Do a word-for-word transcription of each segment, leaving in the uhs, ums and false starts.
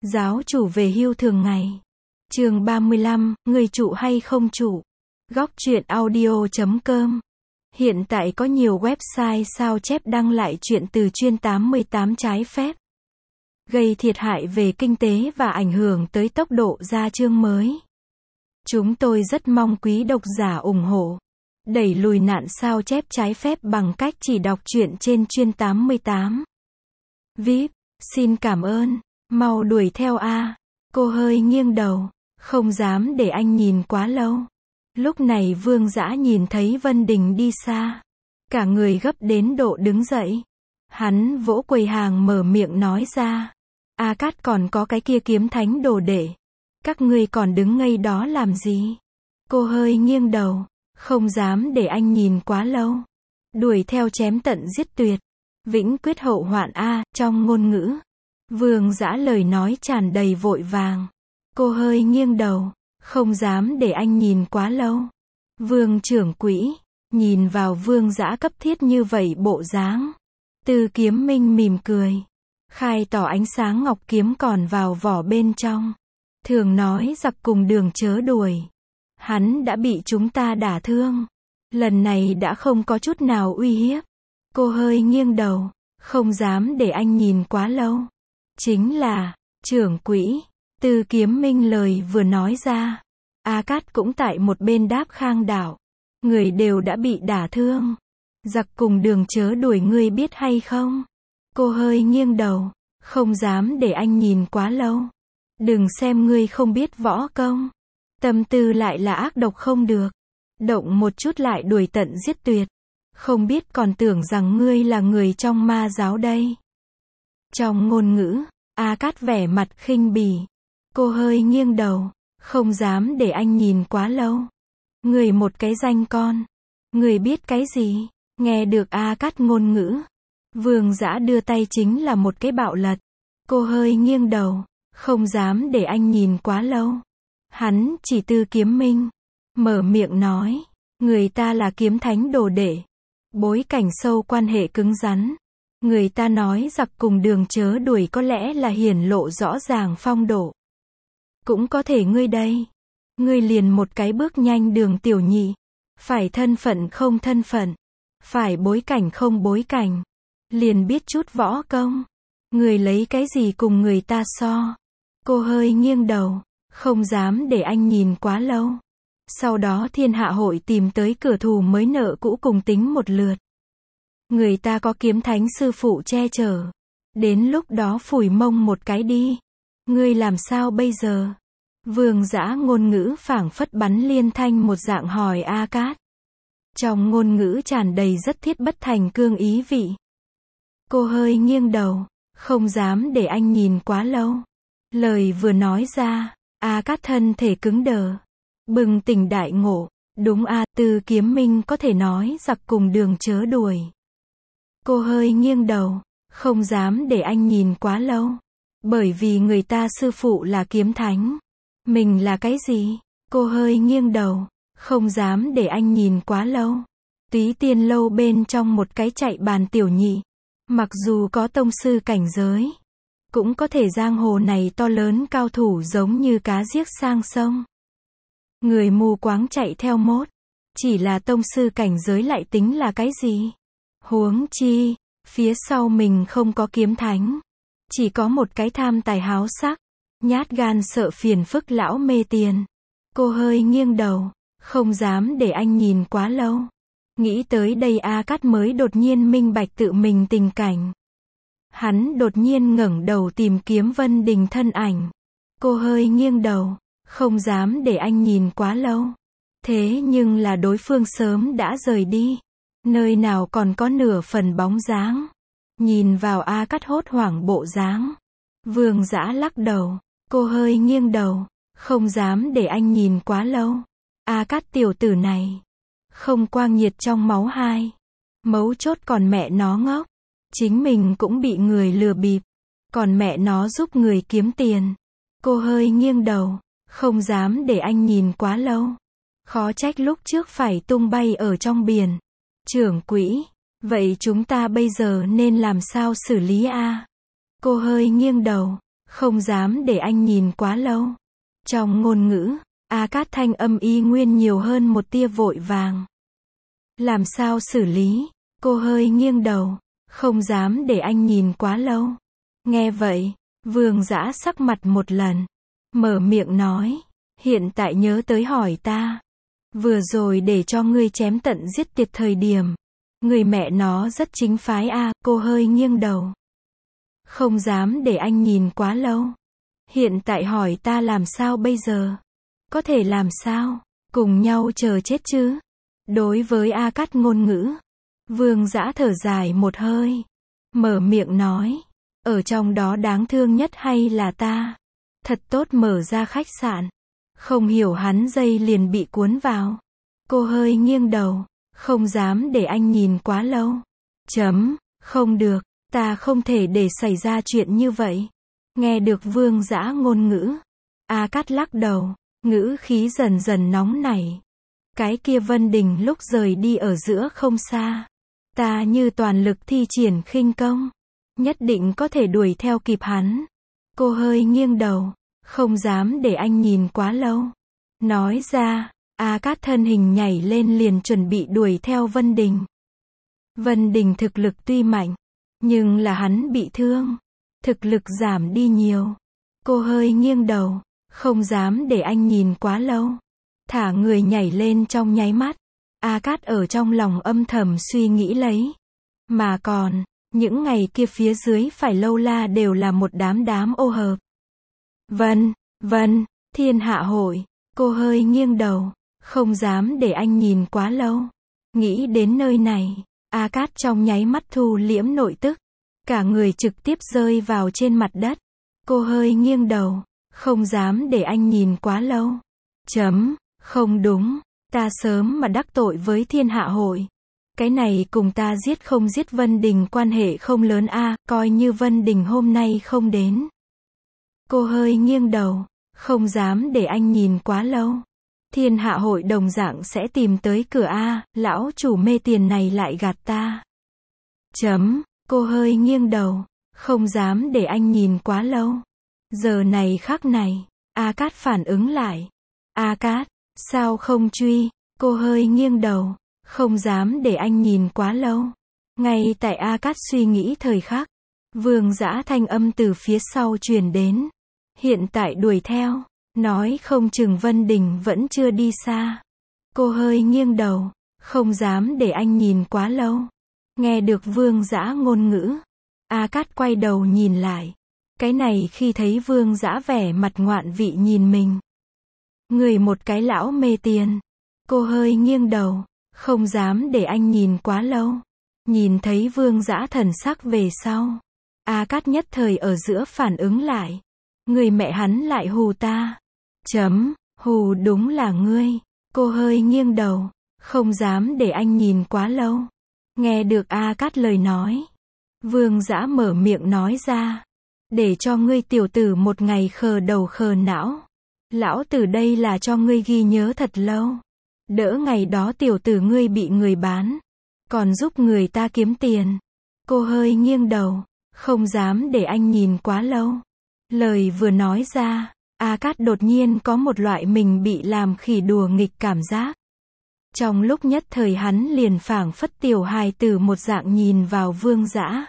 Giáo chủ về hưu thường ngày. Chương ba mươi lăm, người trụ hay không trụ. Góc truyện audio chấm com. Hiện tại có nhiều website sao chép đăng lại chuyện từ chuyên tám mươi tám trái phép, gây thiệt hại về kinh tế và ảnh hưởng tới tốc độ ra chương mới. Chúng tôi rất mong quý độc giả ủng hộ, đẩy lùi nạn sao chép trái phép bằng cách chỉ đọc truyện trên chuyên tám mươi tám. vê i pê, xin cảm ơn, mau đuổi theo a. Cô hơi nghiêng đầu, không dám để anh nhìn quá lâu. Lúc này Vương Dã nhìn thấy Vân Đình đi xa, cả người gấp đến độ đứng dậy. Hắn vỗ quầy hàng mở miệng nói ra, A Cát còn có cái kia kiếm thánh đồ đệ, các ngươi còn đứng ngây đó làm gì? Cô hơi nghiêng đầu, không dám để anh nhìn quá lâu. Đuổi theo chém tận giết tuyệt, vĩnh quyết hậu hoạn a. Trong ngôn ngữ Vương Dã lời nói tràn đầy vội vàng. Cô hơi nghiêng đầu, không dám để anh nhìn quá lâu. Vương trưởng quỹ nhìn vào Vương Dã cấp thiết như vậy bộ dáng, Từ Kiếm Minh mỉm cười, khai tỏ ánh sáng ngọc kiếm còn vào vỏ bên trong. Thường nói giặc cùng đường chớ đuổi. Hắn đã bị chúng ta đả thương, lần này đã không có chút nào uy hiếp. Cô hơi nghiêng đầu, không dám để anh nhìn quá lâu. Chính là, trưởng quỹ. Từ Kiếm Minh lời vừa nói ra, A Cát cũng tại một bên đáp khang đạo. Người đều đã bị đả thương. Giặc cùng đường chớ đuổi ngươi biết hay không? Cô hơi nghiêng đầu, không dám để anh nhìn quá lâu. Đừng xem ngươi không biết võ công, tâm tư lại là ác độc không được. Động một chút lại đuổi tận giết tuyệt. Không biết còn tưởng rằng ngươi là người trong ma giáo đây. Trong ngôn ngữ, A Cát vẻ mặt khinh bỉ. Cô hơi nghiêng đầu, không dám để anh nhìn quá lâu. Người một cái danh con, người biết cái gì? Nghe được A Cát ngôn ngữ, Vương Dã đưa tay chính là một cái bạo lật. Cô hơi nghiêng đầu, không dám để anh nhìn quá lâu. Hắn chỉ Từ Kiếm Minh, mở miệng nói, người ta là kiếm thánh đồ đệ, bối cảnh sâu quan hệ cứng rắn. Người ta nói giặc cùng đường chớ đuổi có lẽ là hiển lộ rõ ràng phong độ. Cũng có thể ngươi đây, ngươi liền một cái bước nhanh đường tiểu nhị, phải thân phận không thân phận, phải bối cảnh không bối cảnh, liền biết chút võ công. Người lấy cái gì cùng người ta so? Cô hơi nghiêng đầu, không dám để anh nhìn quá lâu. Sau đó thiên hạ hội tìm tới cửa thù mới nợ cũ cùng tính một lượt. Người ta có kiếm thánh sư phụ che chở, đến lúc đó phủi mông một cái đi. Ngươi làm sao bây giờ? Vương Dã ngôn ngữ phảng phất bắn liên thanh một dạng hỏi A Cát. Trong ngôn ngữ tràn đầy rất thiết bất thành cương ý vị. Cô hơi nghiêng đầu, không dám để anh nhìn quá lâu. Lời vừa nói ra, A Cát thân thể cứng đờ, bừng tỉnh đại ngộ. Đúng a, Từ Kiếm Minh có thể nói giặc cùng đường chớ đuổi. Cô hơi nghiêng đầu, không dám để anh nhìn quá lâu. Bởi vì người ta sư phụ là kiếm thánh. Mình là cái gì? Cô hơi nghiêng đầu, không dám để anh nhìn quá lâu. Túy Tiên lâu bên trong một cái chạy bàn tiểu nhị, mặc dù có tông sư cảnh giới, cũng có thể giang hồ này to lớn cao thủ giống như cá giết sang sông. Người mù quáng chạy theo mốt, chỉ là tông sư cảnh giới lại tính là cái gì? Huống chi, phía sau mình không có kiếm thánh, chỉ có một cái tham tài háo sắc, nhát gan sợ phiền phức lão mê tiền. Cô hơi nghiêng đầu, không dám để anh nhìn quá lâu. Nghĩ tới đây A Cát mới đột nhiên minh bạch tự mình tình cảnh. Hắn đột nhiên ngẩng đầu tìm kiếm Vân Đình thân ảnh. Cô hơi nghiêng đầu, không dám để anh nhìn quá lâu. Thế nhưng là đối phương sớm đã rời đi, nơi nào còn có nửa phần bóng dáng. Nhìn vào A Cát hốt hoảng bộ dáng, Vương Dã lắc đầu. Cô hơi nghiêng đầu, không dám để anh nhìn quá lâu. A Cát tiểu tử này, không quang nhiệt trong máu hai. Mấu chốt còn mẹ nó ngốc. Chính mình cũng bị người lừa bịp, còn mẹ nó giúp người kiếm tiền. Cô hơi nghiêng đầu, không dám để anh nhìn quá lâu. Khó trách lúc trước phải tung bay ở trong biển. Trưởng quỹ, vậy chúng ta bây giờ nên làm sao xử lý a? Cô hơi nghiêng đầu, Không dám để anh nhìn quá lâu. Trong ngôn ngữ, A Cát thanh âm y nguyên nhiều hơn một tia vội vàng. Làm sao xử lý? Cô hơi nghiêng đầu. Không dám để anh nhìn quá lâu. Nghe vậy, Vương Dã sắc mặt một lần. Mở miệng nói. Hiện tại nhớ tới hỏi ta. Vừa rồi để cho ngươi chém tận giết tuyệt thời điểm. Người mẹ nó rất chính phái a. Cô hơi nghiêng đầu. Không dám để anh nhìn quá lâu. Hiện tại hỏi ta làm sao bây giờ? Có thể làm sao? Cùng nhau chờ chết chứ? Đối với A Cát ngôn ngữ, Vương Dã thở dài một hơi. Mở miệng nói. Ở trong đó đáng thương nhất hay là ta? Thật tốt mở ra khách sạn. Không hiểu hắn dây liền bị cuốn vào. Cô hơi nghiêng đầu. Không dám để anh nhìn quá lâu. Chấm. Không được. Ta không thể để xảy ra chuyện như vậy. Nghe được Vương Dã ngôn ngữ. A Cát lắc đầu. Ngữ khí dần dần nóng nảy. Cái kia Vân Đình lúc rời đi ở giữa không xa. Ta như toàn lực thi triển khinh công. Nhất định có thể đuổi theo kịp hắn. Cô hơi nghiêng đầu. Không dám để anh nhìn quá lâu. Nói ra, A Cát thân hình nhảy lên liền chuẩn bị đuổi theo Vân Đình. Vân Đình thực lực tuy mạnh, nhưng là hắn bị thương. Thực lực giảm đi nhiều. Cô hơi nghiêng đầu. Không dám để anh nhìn quá lâu. Thả người nhảy lên trong nháy mắt. A Cát ở trong lòng âm thầm suy nghĩ lấy. Mà còn, những ngày kia phía dưới phải lâu la đều là một đám đám ô hợp. Vân, vân, thiên hạ hội. Cô hơi nghiêng đầu. Không dám để anh nhìn quá lâu. Nghĩ đến nơi này, A Cát trong nháy mắt thu liễm nội tức. Cả người trực tiếp rơi vào trên mặt đất. Cô hơi nghiêng đầu. Không dám để anh nhìn quá lâu. Chấm. Không đúng. Ta sớm mà đắc tội với thiên hạ hội. Cái này cùng ta giết không giết Vân Đình quan hệ không lớn a. Coi như Vân Đình hôm nay không đến. Cô hơi nghiêng đầu. Không dám để anh nhìn quá lâu. Thiên hạ hội đồng dạng sẽ tìm tới cửa a. Lão chủ mê tiền này lại gạt ta. Chấm. Cô hơi nghiêng đầu. Không dám để anh nhìn quá lâu. Giờ này khắc này, A Cát phản ứng lại. A Cát, sao không truy? Cô hơi nghiêng đầu. Không dám để anh nhìn quá lâu. Ngay tại A Cát suy nghĩ thời khắc, Vương Dã thanh âm từ phía sau truyền đến. Hiện tại đuổi theo, nói không chừng Vân Đình vẫn chưa đi xa. Cô hơi nghiêng đầu. Không dám để anh nhìn quá lâu. Nghe được Vương Dã ngôn ngữ, A Cát quay đầu nhìn lại. Cái này khi thấy Vương Dã vẻ mặt ngoạn vị nhìn mình. Người một cái lão mê tiền. Cô hơi nghiêng đầu. Không dám để anh nhìn quá lâu. Nhìn thấy Vương Dã thần sắc về sau. A Cát nhất thời ở giữa phản ứng lại. Người mẹ hắn lại hù ta. Chấm. Hù đúng là ngươi. Cô hơi nghiêng đầu. Không dám để anh nhìn quá lâu. Nghe được A Cát lời nói. Vương Dã mở miệng nói ra. Để cho ngươi tiểu tử một ngày khờ đầu khờ não. Lão tử đây là cho ngươi ghi nhớ thật lâu. Đỡ ngày đó tiểu tử ngươi bị người bán. Còn giúp người ta kiếm tiền. Cô hơi nghiêng đầu. Không dám để anh nhìn quá lâu. Lời vừa nói ra, A Cát đột nhiên có một loại mình bị làm khỉ đùa nghịch cảm giác. Trong lúc nhất thời hắn liền phảng phất tiểu hài tử một dạng nhìn vào Vương Dã.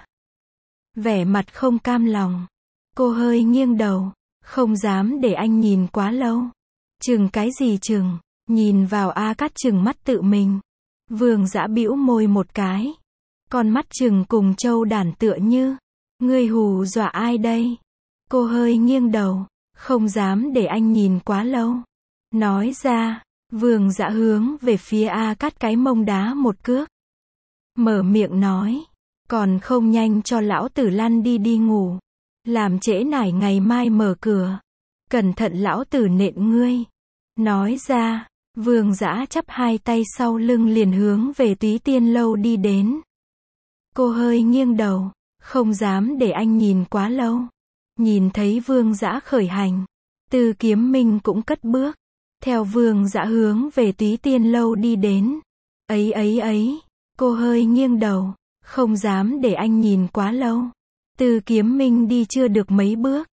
Vẻ mặt không cam lòng. Cô hơi nghiêng đầu. Không dám để anh nhìn quá lâu. Chừng cái gì chừng? Nhìn vào A Cát chừng mắt tự mình. Vương Dã bĩu môi một cái. Con mắt chừng cùng trâu đản tựa như. Ngươi hù dọa ai đây? Cô hơi nghiêng đầu. Không dám để anh nhìn quá lâu. Nói ra, Vương Dã hướng về phía A Cát cái mông đá một cước. Mở miệng nói. Còn không nhanh cho lão tử lăn đi đi ngủ. Làm trễ nải ngày mai mở cửa. Cẩn thận lão tử nện ngươi. Nói ra, Vương Dã chắp hai tay sau lưng liền hướng về Túy Tiên Lâu đi đến. Cô hơi nghiêng đầu. Không dám để anh nhìn quá lâu. Nhìn thấy Vương Dã khởi hành. Từ Kiếm Minh cũng cất bước. Theo Vương Dã hướng về Túy Tiên Lâu đi đến. Ấy ấy ấy. Cô hơi nghiêng đầu. Không dám để anh nhìn quá lâu. Từ Kiếm Minh đi chưa được mấy bước.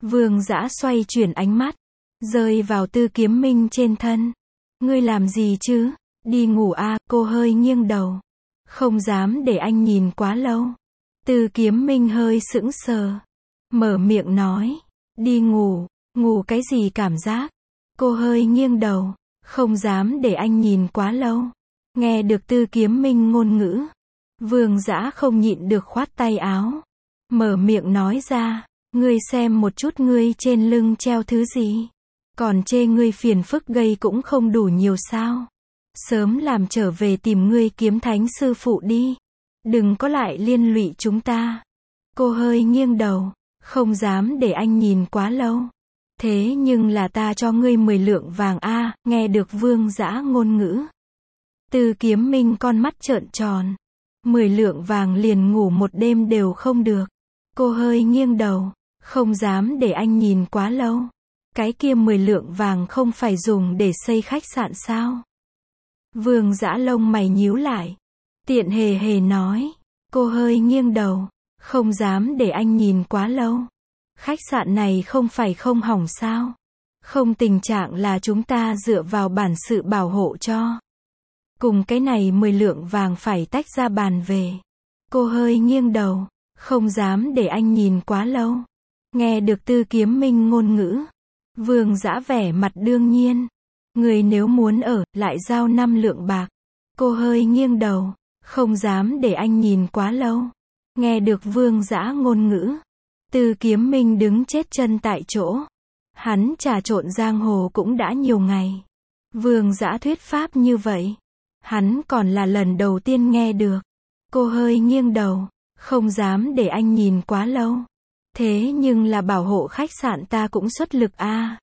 Vương Dã xoay chuyển ánh mắt, rơi vào Tư Kiếm Minh trên thân. Ngươi làm gì chứ? Đi ngủ à? Cô hơi nghiêng đầu. Không dám để anh nhìn quá lâu. Tư Kiếm Minh hơi sững sờ. Mở miệng nói. Đi ngủ. Ngủ cái gì cảm giác? Cô hơi nghiêng đầu. Không dám để anh nhìn quá lâu. Nghe được Tư Kiếm Minh ngôn ngữ. Vương Dã không nhịn được khoát tay áo. Mở miệng nói ra. Ngươi xem một chút ngươi trên lưng treo thứ gì. Còn chê ngươi phiền phức gây cũng không đủ nhiều sao. Sớm làm trở về tìm ngươi Kiếm Thánh sư phụ đi. Đừng có lại liên lụy chúng ta. Cô hơi nghiêng đầu. Không dám để anh nhìn quá lâu. Thế nhưng là ta cho ngươi mười lượng vàng a. À, nghe được Vương Dã ngôn ngữ. Tư Kiếm Minh con mắt trợn tròn. Mười lượng vàng liền ngủ một đêm đều không được. Cô hơi nghiêng đầu. Không dám để anh nhìn quá lâu. Cái kia mười lượng vàng không phải dùng để xây khách sạn sao? Vương Dã lông mày nhíu lại. Tiện hề hề nói. Cô hơi nghiêng đầu. Không dám để anh nhìn quá lâu. Khách sạn này không phải không hỏng sao? Không, tình trạng là chúng ta dựa vào bản sự bảo hộ cho. Cùng cái này mười lượng vàng phải tách ra bàn về. Cô hơi nghiêng đầu. Không dám để anh nhìn quá lâu. Nghe được Tư Kiếm Minh ngôn ngữ. Vương Dã vẻ mặt đương nhiên. Người nếu muốn ở, lại giao năm lượng bạc. Cô hơi nghiêng đầu. Không dám để anh nhìn quá lâu. Nghe được Vương Dã ngôn ngữ. Tư Kiếm Minh đứng chết chân tại chỗ. Hắn trà trộn giang hồ cũng đã nhiều ngày. Vương Dã thuyết pháp như vậy. Hắn còn là lần đầu tiên nghe được. Cô hơi nghiêng đầu. Không dám để anh nhìn quá lâu. Thế nhưng là bảo hộ khách sạn ta cũng xuất lực a. À.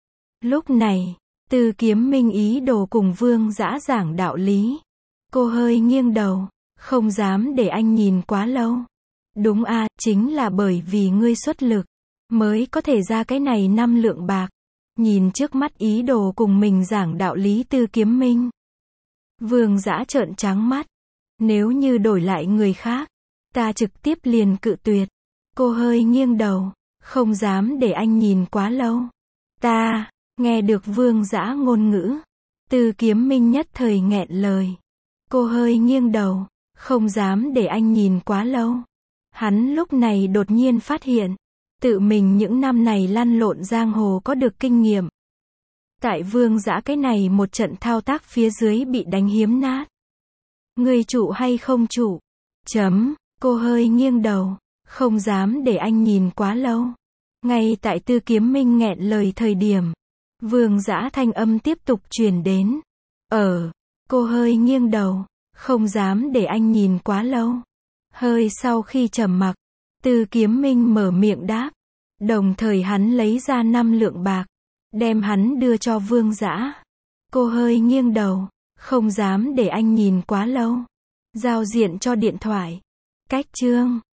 Lúc này, Tư Kiếm Minh ý đồ cùng Vương Dã giảng đạo lý. Cô hơi nghiêng đầu. Không dám để anh nhìn quá lâu. Đúng a, à, chính là bởi vì ngươi xuất lực. Mới có thể ra cái này năm lượng bạc. Nhìn trước mắt ý đồ cùng mình giảng đạo lý Tư Kiếm Minh. Vương Dã trợn trắng mắt. Nếu như đổi lại người khác. Ta trực tiếp liền cự tuyệt. Cô hơi nghiêng đầu. Không dám để anh nhìn quá lâu. Ta, nghe được Vương Dã ngôn ngữ. Tư Kiếm Minh nhất thời nghẹn lời. Cô hơi nghiêng đầu. Không dám để anh nhìn quá lâu. Hắn lúc này đột nhiên phát hiện. Tự mình những năm này lăn lộn giang hồ có được kinh nghiệm. Tại Vương Dã cái này một trận thao tác phía dưới bị đánh hiếm nát. Người trụ hay không trụ? Chấm. Cô hơi nghiêng đầu. Không dám để anh nhìn quá lâu. Ngay tại Tư Kiếm Minh nghẹn lời thời điểm. Vương Dã thanh âm tiếp tục truyền đến. Ờ. Cô hơi nghiêng đầu. Không dám để anh nhìn quá lâu. Hơi sau khi trầm mặc. Tư Kiếm Minh mở miệng đáp. Đồng thời hắn lấy ra năm lượng bạc. Đem hắn đưa cho Vương Dã. Cô hơi nghiêng đầu. Không dám để anh nhìn quá lâu. Giao diện cho điện thoại. Cách chương.